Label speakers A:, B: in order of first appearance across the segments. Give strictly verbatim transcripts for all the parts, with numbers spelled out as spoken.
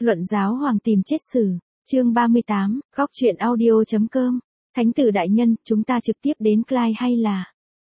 A: Luận giáo hoàng tìm chết xử, chương ba mươi tám, góc truyện audio.com. Thánh tử đại nhân, chúng ta trực tiếp đến Clyde hay là?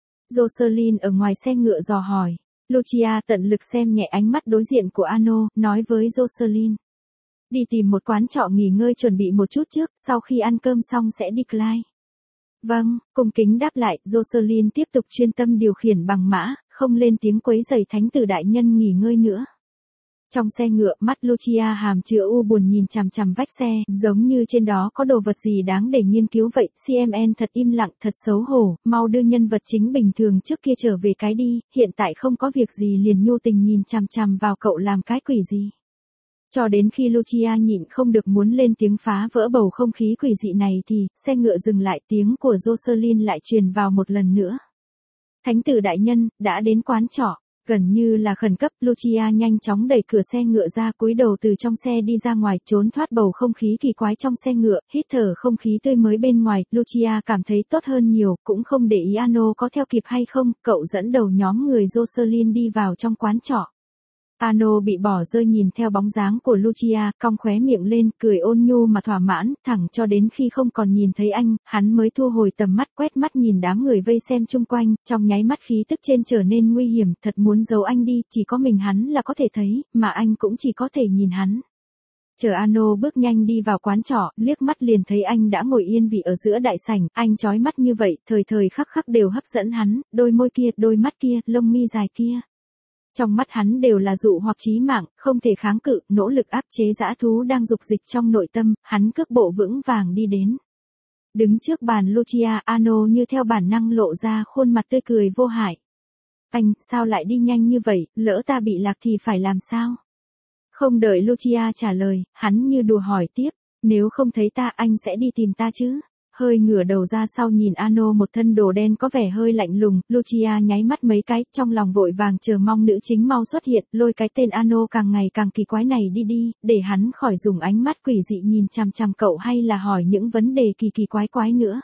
A: Jocelyn ở ngoài xe ngựa dò hỏi. Lucia tận lực xem nhẹ ánh mắt đối diện của Arno, nói với Jocelyn. Đi tìm một quán trọ nghỉ ngơi chuẩn bị một chút trước, sau khi ăn cơm xong sẽ đi Clyde. Vâng, cung kính đáp lại, Jocelyn tiếp tục chuyên tâm điều khiển bằng mã, không lên tiếng quấy rầy thánh tử đại nhân nghỉ ngơi nữa. Trong xe ngựa, mắt Lucia hàm chứa u buồn nhìn chằm chằm vách xe, giống như trên đó có đồ vật gì đáng để nghiên cứu vậy. xê em en thật im lặng, thật xấu hổ, mau đưa nhân vật chính bình thường trước kia trở về cái đi, hiện tại không có việc gì liền nhu tình nhìn chằm chằm vào cậu làm cái quỷ gì. Cho đến khi Lucia nhịn không được muốn lên tiếng phá vỡ bầu không khí quỷ dị này thì, xe ngựa dừng lại, tiếng của Jocelyn lại truyền vào một lần nữa. Thánh tử đại nhân, đã đến quán trọ. Gần như là khẩn cấp, Lucia nhanh chóng đẩy cửa xe ngựa ra, cúi đầu từ trong xe đi ra ngoài, trốn thoát bầu không khí kỳ quái trong xe ngựa, hít thở không khí tươi mới bên ngoài. Lucia cảm thấy tốt hơn nhiều, cũng không để ý Arno có theo kịp hay không, cậu dẫn đầu nhóm người Jocelyn đi vào trong quán trọ. Arno bị bỏ rơi nhìn theo bóng dáng của Lucia, cong khóe miệng lên, cười ôn nhu mà thỏa mãn, thẳng cho đến khi không còn nhìn thấy anh, hắn mới thu hồi tầm mắt, quét mắt nhìn đám người vây xem chung quanh, trong nháy mắt khí tức trên trở nên nguy hiểm, thật muốn giấu anh đi, chỉ có mình hắn là có thể thấy, mà anh cũng chỉ có thể nhìn hắn. Chờ Arno bước nhanh đi vào quán trọ, liếc mắt liền thấy anh đã ngồi yên vị ở giữa đại sảnh, anh chói mắt như vậy, thời thời khắc khắc đều hấp dẫn hắn, đôi môi kia, đôi mắt kia, lông mi dài kia. Trong mắt hắn đều là dụ hoặc chí mạng, không thể kháng cự, nỗ lực áp chế dã thú đang dục dịch trong nội tâm, hắn cước bộ vững vàng đi đến. Đứng trước bàn Lucia, Arno như theo bản năng lộ ra khuôn mặt tươi cười vô hại. Anh, sao lại đi nhanh như vậy, lỡ ta bị lạc thì phải làm sao? Không đợi Lucia trả lời, hắn như đùa hỏi tiếp, nếu không thấy ta anh sẽ đi tìm ta chứ? Hơi ngửa đầu ra sau nhìn Arno một thân đồ đen có vẻ hơi lạnh lùng, Lucia nháy mắt mấy cái, trong lòng vội vàng chờ mong nữ chính mau xuất hiện, lôi cái tên Arno càng ngày càng kỳ quái này đi đi, để hắn khỏi dùng ánh mắt quỷ dị nhìn chằm chằm cậu hay là hỏi những vấn đề kỳ kỳ quái quái nữa.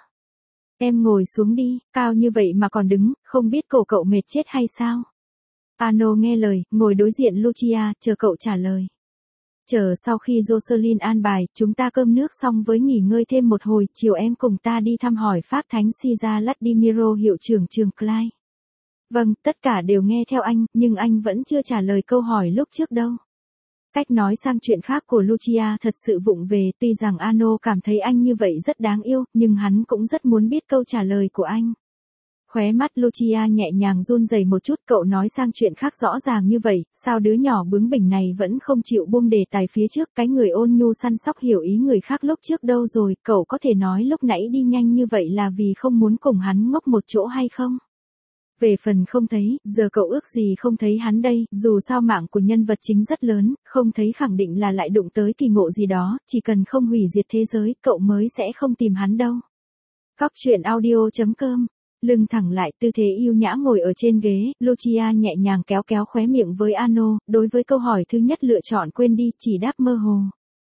A: Em ngồi xuống đi, cao như vậy mà còn đứng, không biết cổ cậu mệt chết hay sao? Arno nghe lời, ngồi đối diện Lucia, chờ cậu trả lời. Chờ sau khi Jocelyn an bài, chúng ta cơm nước xong với nghỉ ngơi thêm một hồi, chiều em cùng ta đi thăm hỏi Phác Thánh Caesar Vladimiro hiệu trưởng trường Clyde. Vâng, tất cả đều nghe theo anh, nhưng anh vẫn chưa trả lời câu hỏi lúc trước đâu. Cách nói sang chuyện khác của Lucia thật sự vụng về, tuy rằng Arno cảm thấy anh như vậy rất đáng yêu, nhưng hắn cũng rất muốn biết câu trả lời của anh. Khóe mắt Lucia nhẹ nhàng run rẩy một chút, cậu nói sang chuyện khác rõ ràng như vậy, sao đứa nhỏ bướng bỉnh này vẫn không chịu buông đề tài phía trước, cái người ôn nhu săn sóc hiểu ý người khác lúc trước đâu rồi, cậu có thể nói lúc nãy đi nhanh như vậy là vì không muốn cùng hắn ngốc một chỗ hay không? Về phần không thấy, giờ cậu ước gì không thấy hắn đây, dù sao mạng của nhân vật chính rất lớn, không thấy khẳng định là lại đụng tới kỳ ngộ gì đó, chỉ cần không hủy diệt thế giới, cậu mới sẽ không tìm hắn đâu. Góc truyện audio.com. Lưng thẳng lại, tư thế yêu nhã ngồi ở trên ghế, Lucia nhẹ nhàng kéo kéo khóe miệng với Arno, đối với câu hỏi thứ nhất lựa chọn quên đi, chỉ đáp mơ hồ.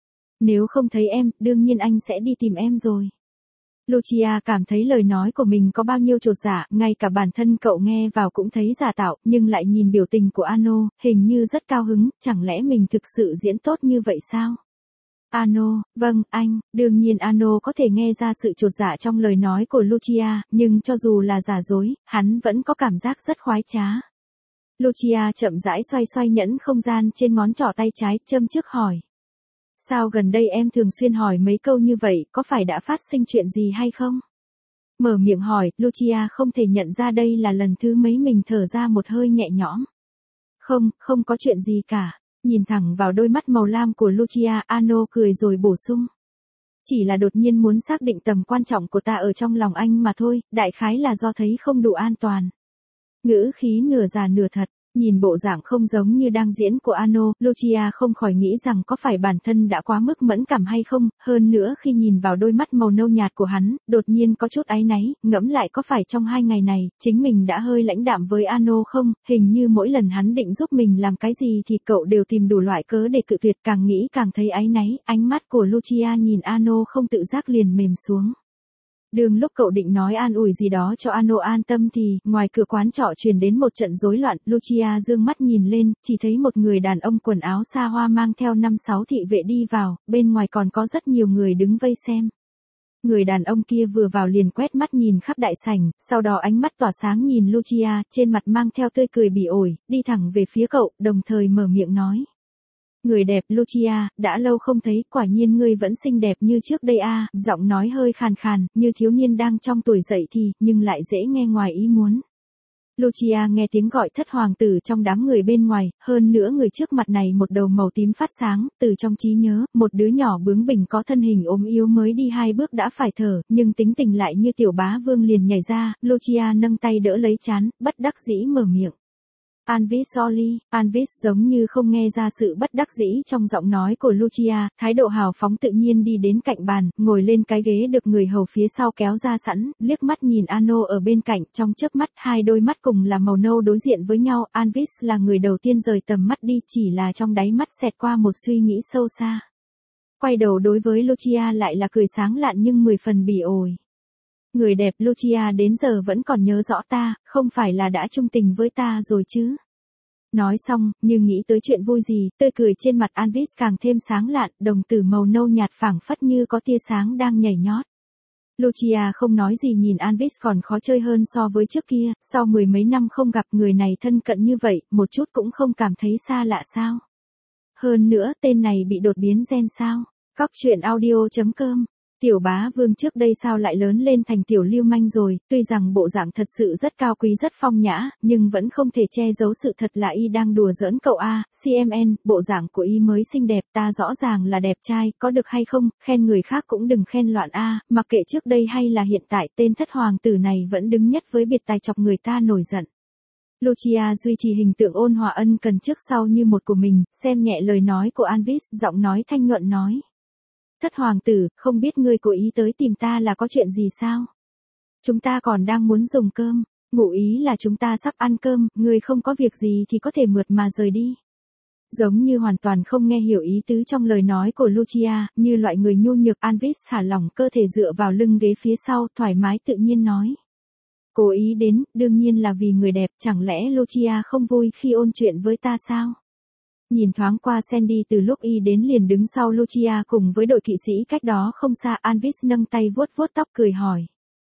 A: Nếu không thấy em, đương nhiên anh sẽ đi tìm em rồi. Lucia cảm thấy lời nói của mình có bao nhiêu chột dạ, ngay cả bản thân cậu nghe vào cũng thấy giả tạo, nhưng lại nhìn biểu tình của Arno, hình như rất cao hứng, chẳng lẽ mình thực sự diễn tốt như vậy sao? Arno, vâng, anh, đương nhiên Arno có thể nghe ra sự chột dạ trong lời nói của Lucia, nhưng cho dù là giả dối, hắn vẫn có cảm giác rất khoái trá. Lucia chậm rãi xoay xoay nhẫn không gian trên ngón trỏ tay trái, châm trước hỏi. Sao gần đây em thường xuyên hỏi mấy câu như vậy, có phải đã phát sinh chuyện gì hay không? Mở miệng hỏi, Lucia không thể nhận ra đây là lần thứ mấy mình thở ra một hơi nhẹ nhõm. Không, không có chuyện gì cả. Nhìn thẳng vào đôi mắt màu lam của Lucia, Arno cười rồi bổ sung. Chỉ là đột nhiên muốn xác định tầm quan trọng của ta ở trong lòng anh mà thôi, đại khái là do thấy không đủ an toàn. Ngữ khí nửa giả nửa thật, nhìn bộ dạng không giống như đang diễn của Arno, Lucia không khỏi nghĩ rằng có phải bản thân đã quá mức mẫn cảm hay không, hơn nữa khi nhìn vào đôi mắt màu nâu nhạt của hắn, đột nhiên có chút áy náy, ngẫm lại có phải trong hai ngày này, chính mình đã hơi lãnh đạm với Arno không, hình như mỗi lần hắn định giúp mình làm cái gì thì cậu đều tìm đủ loại cớ để cự tuyệt, càng nghĩ càng thấy áy náy, ánh mắt của Lucia nhìn Arno không tự giác liền mềm xuống. Đường lúc cậu định nói an ủi gì đó cho Ano an tâm thì, ngoài cửa quán trọ truyền đến một trận rối loạn, Lucia dương mắt nhìn lên, chỉ thấy một người đàn ông quần áo xa hoa mang theo năm sáu thị vệ đi vào, bên ngoài còn có rất nhiều người đứng vây xem. Người đàn ông kia vừa vào liền quét mắt nhìn khắp đại sảnh, sau đó ánh mắt tỏa sáng nhìn Lucia, trên mặt mang theo tươi cười bỉ ổi, đi thẳng về phía cậu, đồng thời mở miệng nói. Người đẹp Lucia, đã lâu không thấy, quả nhiên ngươi vẫn xinh đẹp như trước đây a, giọng nói hơi khàn khàn, như thiếu niên đang trong tuổi dậy thì, nhưng lại dễ nghe ngoài ý muốn. Lucia nghe tiếng gọi thất hoàng tử trong đám người bên ngoài, hơn nữa người trước mặt này một đầu màu tím phát sáng, từ trong trí nhớ, một đứa nhỏ bướng bỉnh có thân hình ốm yếu mới đi hai bước đã phải thở, nhưng tính tình lại như tiểu bá vương liền nhảy ra, Lucia nâng tay đỡ lấy trán, bất đắc dĩ mở miệng. Anvis sorry, Anvis giống như không nghe ra sự bất đắc dĩ trong giọng nói của Lucia, thái độ hào phóng tự nhiên đi đến cạnh bàn, ngồi lên cái ghế được người hầu phía sau kéo ra sẵn, liếc mắt nhìn Ano ở bên cạnh, trong chớp mắt hai đôi mắt cùng là màu nâu đối diện với nhau, Anvis là người đầu tiên rời tầm mắt đi, chỉ là trong đáy mắt xẹt qua một suy nghĩ sâu xa. Quay đầu đối với Lucia lại là cười sáng lạn nhưng mười phần bỉ ổi. Người đẹp Lucia đến giờ vẫn còn nhớ rõ ta, không phải là đã chung tình với ta rồi chứ. Nói xong, như nghĩ tới chuyện vui gì, tươi cười trên mặt Anvis càng thêm sáng lạn, đồng tử màu nâu nhạt phảng phất như có tia sáng đang nhảy nhót. Lucia không nói gì nhìn Anvis còn khó chơi hơn so với trước kia, sau mười mấy năm không gặp người này thân cận như vậy, một chút cũng không cảm thấy xa lạ sao. Hơn nữa tên này bị đột biến gen sao. Cóc truyện audio chấm com. Tiểu bá vương trước đây sao lại lớn lên thành tiểu lưu manh rồi, tuy rằng bộ dạng thật sự rất cao quý rất phong nhã, nhưng vẫn không thể che giấu sự thật là y đang đùa giỡn cậu a. xê em en, bộ dạng của y mới xinh đẹp, ta rõ ràng là đẹp trai, có được hay không, khen người khác cũng đừng khen loạn a, mặc kệ trước đây hay là hiện tại, tên thất hoàng tử này vẫn đứng nhất với biệt tài chọc người ta nổi giận. Lucia duy trì hình tượng ôn hòa ân cần trước sau như một của mình, xem nhẹ lời nói của Anvis, giọng nói thanh nhuận nói. Thất hoàng tử, không biết ngươi cố ý tới tìm ta là có chuyện gì sao? Chúng ta còn đang muốn dùng cơm, ngụ ý là chúng ta sắp ăn cơm, ngươi không có việc gì thì có thể mượt mà rời đi. Giống như hoàn toàn không nghe hiểu ý tứ trong lời nói của Lucia, như loại người nhu nhược, Anvis thả lỏng cơ thể dựa vào lưng ghế phía sau, thoải mái tự nhiên nói. Cố ý đến, đương nhiên là vì người đẹp, chẳng lẽ Lucia không vui khi ôn chuyện với ta sao? Nhìn thoáng qua Sandy từ lúc y đến liền đứng sau Lucia cùng với đội kỵ sĩ cách đó không xa, Anvis nâng tay vuốt vuốt tóc cười hỏi.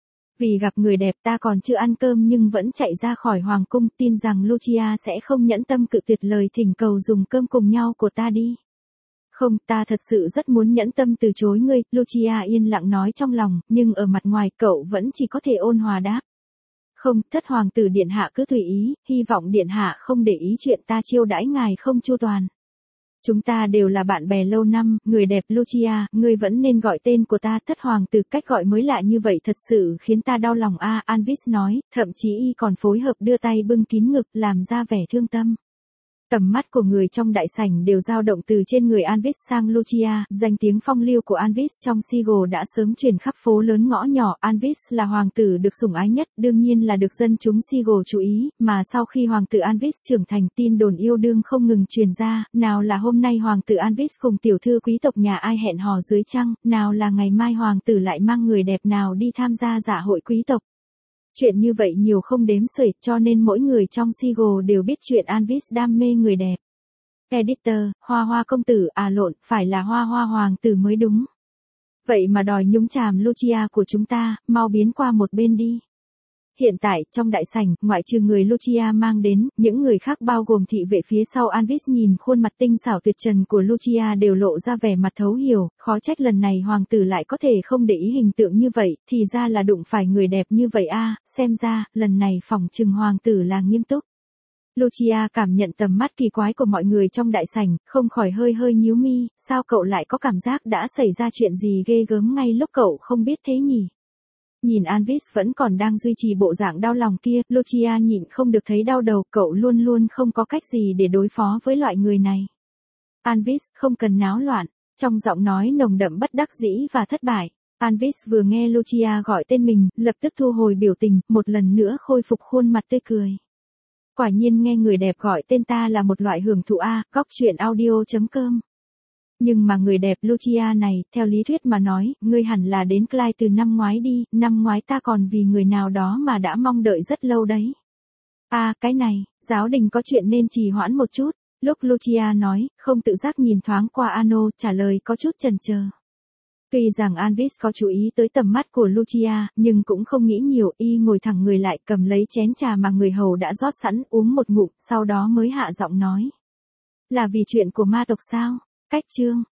A: Vì gặp người đẹp ta còn chưa ăn cơm nhưng vẫn chạy ra khỏi hoàng cung, tin rằng Lucia sẽ không nhẫn tâm cự tuyệt lời thỉnh cầu dùng cơm cùng nhau của ta đi. Không, ta thật sự rất muốn nhẫn tâm từ chối ngươi, Lucia yên lặng nói trong lòng, nhưng ở mặt ngoài cậu vẫn chỉ có thể ôn hòa đáp. Không, thất hoàng tử điện hạ cứ tùy ý, hy vọng điện hạ không để ý chuyện ta chiêu đãi ngài không chu toàn. Chúng ta đều là bạn bè lâu năm, người đẹp Lucia, ngươi vẫn nên gọi tên của ta thất hoàng tử, cách gọi mới lạ như vậy thật sự khiến ta đau lòng a. Anvis nói, thậm chí y còn phối hợp đưa tay bưng kín ngực làm ra vẻ thương tâm. Tầm mắt của người trong đại sảnh đều dao động từ trên người Anvis sang Lucia, danh tiếng phong lưu của Anvis trong Seagull đã sớm truyền khắp phố lớn ngõ nhỏ. Anvis là hoàng tử được sủng ái nhất, đương nhiên là được dân chúng Seagull chú ý, mà sau khi hoàng tử Anvis trưởng thành tin đồn yêu đương không ngừng truyền ra, nào là hôm nay hoàng tử Anvis cùng tiểu thư quý tộc nhà ai hẹn hò dưới trăng, nào là ngày mai hoàng tử lại mang người đẹp nào đi tham gia dạ hội quý tộc. Chuyện như vậy nhiều không đếm xuể, cho nên mỗi người trong Seagull đều biết chuyện Anvis đam mê người đẹp. Editor, Hoa Hoa công tử, à lộn, phải là Hoa Hoa hoàng tử mới đúng. Vậy mà đòi nhúng chàm Lucia của chúng ta, mau biến qua một bên đi. Hiện tại, trong đại sảnh, ngoại trừ người Lucia mang đến, những người khác bao gồm thị vệ phía sau Anvis nhìn khuôn mặt tinh xảo tuyệt trần của Lucia đều lộ ra vẻ mặt thấu hiểu, khó trách lần này hoàng tử lại có thể không để ý hình tượng như vậy, thì ra là đụng phải người đẹp như vậy a, xem ra, lần này phỏng chừng hoàng tử là nghiêm túc. Lucia cảm nhận tầm mắt kỳ quái của mọi người trong đại sảnh, không khỏi hơi hơi nhíu mi, sao cậu lại có cảm giác đã xảy ra chuyện gì ghê gớm ngay lúc cậu không biết thế nhỉ? Nhìn Anvis vẫn còn đang duy trì bộ dạng đau lòng kia, Lucia nhịn không được thấy đau đầu, cậu luôn luôn không có cách gì để đối phó với loại người này. Anvis, không cần náo loạn, trong giọng nói nồng đậm bất đắc dĩ và thất bại. Anvis vừa nghe Lucia gọi tên mình, lập tức thu hồi biểu tình, một lần nữa khôi phục khuôn mặt tươi cười. Quả nhiên nghe người đẹp gọi tên ta là một loại hưởng thụ a. Cóc truyện audio chấm com Nhưng mà người đẹp Lucia này, theo lý thuyết mà nói, ngươi hẳn là đến Clyde từ năm ngoái đi, năm ngoái ta còn vì người nào đó mà đã mong đợi rất lâu đấy. À, cái này, giáo đình có chuyện nên trì hoãn một chút, lúc Lucia nói, không tự giác nhìn thoáng qua Ano, trả lời có chút chần chờ. Tuy rằng Anvis có chú ý tới tầm mắt của Lucia, nhưng cũng không nghĩ nhiều, y ngồi thẳng người lại cầm lấy chén trà mà người hầu đã rót sẵn, uống một ngụm, sau đó mới hạ giọng nói. Là vì chuyện của ma tộc sao? Cách chương